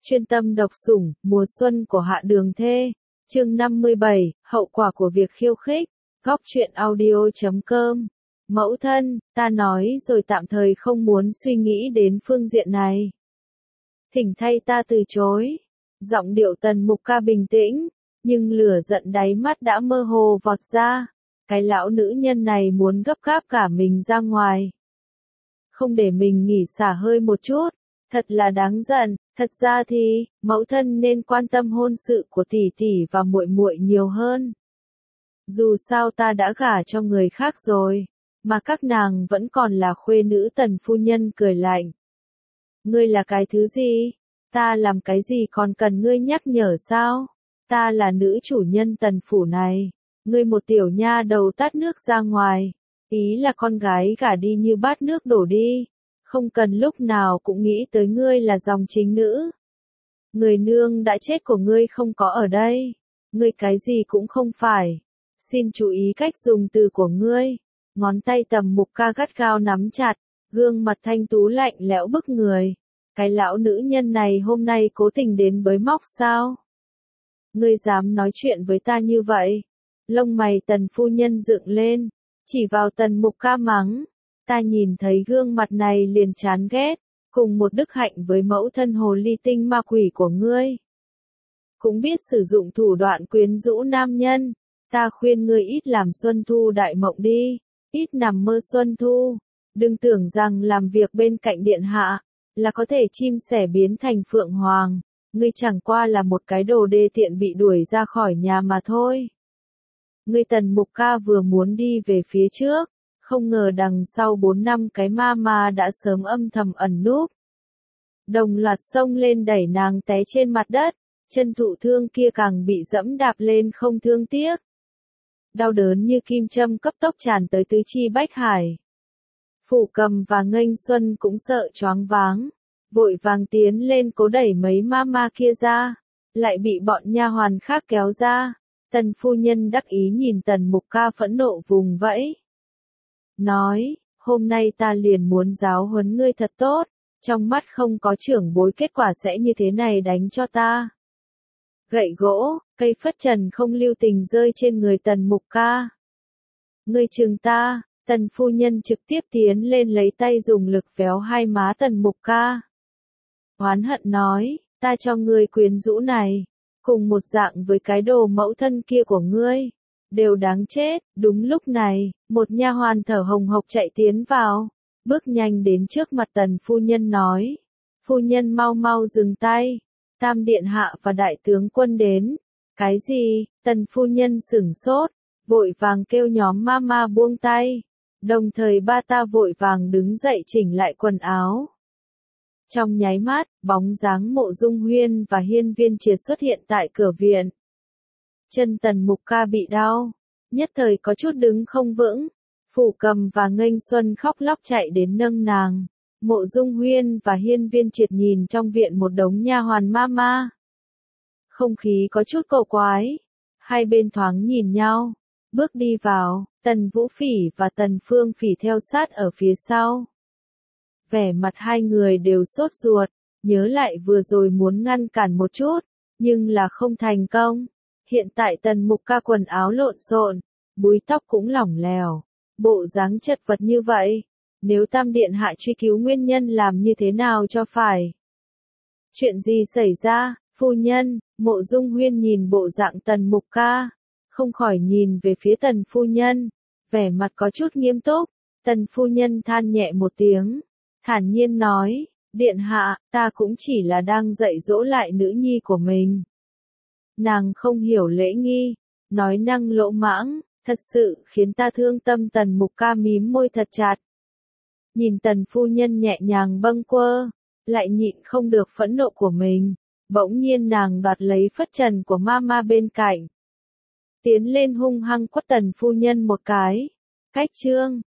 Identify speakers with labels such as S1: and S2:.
S1: Chuyên tâm độc sủng, mùa xuân của Hạ Đường Thê. Chương 57, hậu quả của việc khiêu khích. Góc truyện audio.com. Mẫu thân, ta nói rồi tạm thời không muốn suy nghĩ đến phương diện này. Thỉnh thay ta từ chối. Giọng điệu Tần Mục Ca bình tĩnh, nhưng lửa giận đáy mắt đã mơ hồ vọt ra. Cái lão nữ nhân này muốn gấp gáp cả mình ra ngoài. Không để mình nghỉ xả hơi một chút. Thật là đáng giận, thật ra thì, mẫu thân nên quan tâm hôn sự của tỷ tỷ và muội muội nhiều hơn. Dù sao ta đã gả cho người khác rồi, mà các nàng vẫn còn là khuê nữ. Tần phu nhân cười lạnh. Ngươi là cái thứ gì? Ta làm cái gì còn cần ngươi nhắc nhở sao? Ta là nữ chủ nhân Tần phủ này, ngươi một tiểu nha đầu tát nước ra ngoài, ý là con gái gả đi như bát nước đổ đi. Không cần lúc nào cũng nghĩ tới ngươi là dòng chính nữ. Người nương đã chết của ngươi không có ở đây. Ngươi cái gì cũng không phải. Xin chú ý cách dùng từ của ngươi. Ngón tay Tần Mục Ca gắt gao nắm chặt, gương mặt thanh tú lạnh lẽo bức người. Cái lão nữ nhân này hôm nay cố tình đến bới móc sao? Ngươi dám nói chuyện với ta như vậy? Lông mày Tần phu nhân dựng lên, chỉ vào Tần Mục Ca mắng. Ta nhìn thấy gương mặt này liền chán ghét, cùng một đức hạnh với mẫu thân hồ ly tinh ma quỷ của ngươi. Cũng biết sử dụng thủ đoạn quyến rũ nam nhân, ta khuyên ngươi ít làm xuân thu đại mộng đi, ít nằm mơ xuân thu. Đừng tưởng rằng làm việc bên cạnh điện hạ, là có thể chim sẻ biến thành phượng hoàng, ngươi chẳng qua là một cái đồ đê tiện bị đuổi ra khỏi nhà mà thôi. Ngươi Tần Mục Ca vừa muốn đi về phía trước, không ngờ đằng sau 4 năm cái ma đã sớm âm thầm ẩn núp. Đồng loạt xông lên đẩy nàng té trên mặt đất, chân thụ thương kia càng bị dẫm đạp lên không thương tiếc. Đau đớn như kim châm cấp tốc tràn tới tứ chi bách hải. Phủ Cầm và Nghênh Xuân cũng sợ choáng váng, vội vàng tiến lên cố đẩy mấy ma kia ra, lại bị bọn nha hoàn khác kéo ra. Tần phu nhân đắc ý nhìn Tần Mục Ca phẫn nộ vùng vẫy. Nói, hôm nay ta liền muốn giáo huấn ngươi thật tốt, trong mắt không có trưởng bối kết quả sẽ như thế này đánh cho ta. Gậy gỗ, cây phất trần không lưu tình rơi trên người Tần Mục Ca. Ngươi chừng ta, Tần phu nhân trực tiếp tiến lên lấy tay dùng lực véo hai má Tần Mục Ca. Oán hận nói, ta cho ngươi quyến rũ này, cùng một dạng với cái đồ mẫu thân kia của ngươi, đều đáng chết. Đúng lúc này, một nha hoàn thở hồng hộc chạy tiến vào, bước nhanh đến trước mặt Tần phu nhân nói. Phu nhân mau mau dừng tay, Tam điện hạ và đại tướng quân đến. Cái gì? Tần phu nhân sửng sốt, vội vàng kêu nhóm ma buông tay, đồng thời ba ta vội vàng đứng dậy chỉnh lại quần áo. Trong nháy mắt, bóng dáng Mộ Dung Huyên và Hiên Viên Triệt xuất hiện tại cửa viện. Chân Tần Mục Ca bị đau, nhất thời có chút đứng không vững. Phủ Cầm và Nghênh Xuân khóc lóc chạy đến nâng nàng. Mộ Dung Huyên và Hiên Viên Triệt nhìn trong viện một đống nha hoàn ma. Không khí có chút cổ quái, hai bên thoáng nhìn nhau, bước đi vào. Tần Vũ Phỉ và Tần Phương Phỉ theo sát ở phía sau. Vẻ mặt hai người đều sốt ruột, nhớ lại vừa rồi muốn ngăn cản một chút, nhưng là không thành công. Hiện tại Tần Mục Ca quần áo lộn xộn, búi tóc cũng lỏng lẻo, bộ dáng chật vật như vậy, nếu Tam điện hạ truy cứu nguyên nhân làm như thế nào cho phải? Chuyện gì xảy ra, phu nhân? Mộ Dung Huyên nhìn bộ dạng Tần Mục Ca, không khỏi nhìn về phía Tần phu nhân, vẻ mặt có chút nghiêm túc. Tần phu nhân than nhẹ một tiếng, thản nhiên nói, điện hạ, ta cũng chỉ là đang dạy dỗ lại nữ nhi của mình. Nàng không hiểu lễ nghi, nói năng lỗ mãng, thật sự khiến ta thương tâm. Tần Mục Ca mím môi thật chặt. Nhìn Tần phu nhân nhẹ nhàng bâng quơ, lại nhịn không được phẫn nộ của mình. Bỗng nhiên nàng đoạt lấy phất trần của ma bên cạnh, tiến lên hung hăng quất Tần phu nhân một cái. Cách chương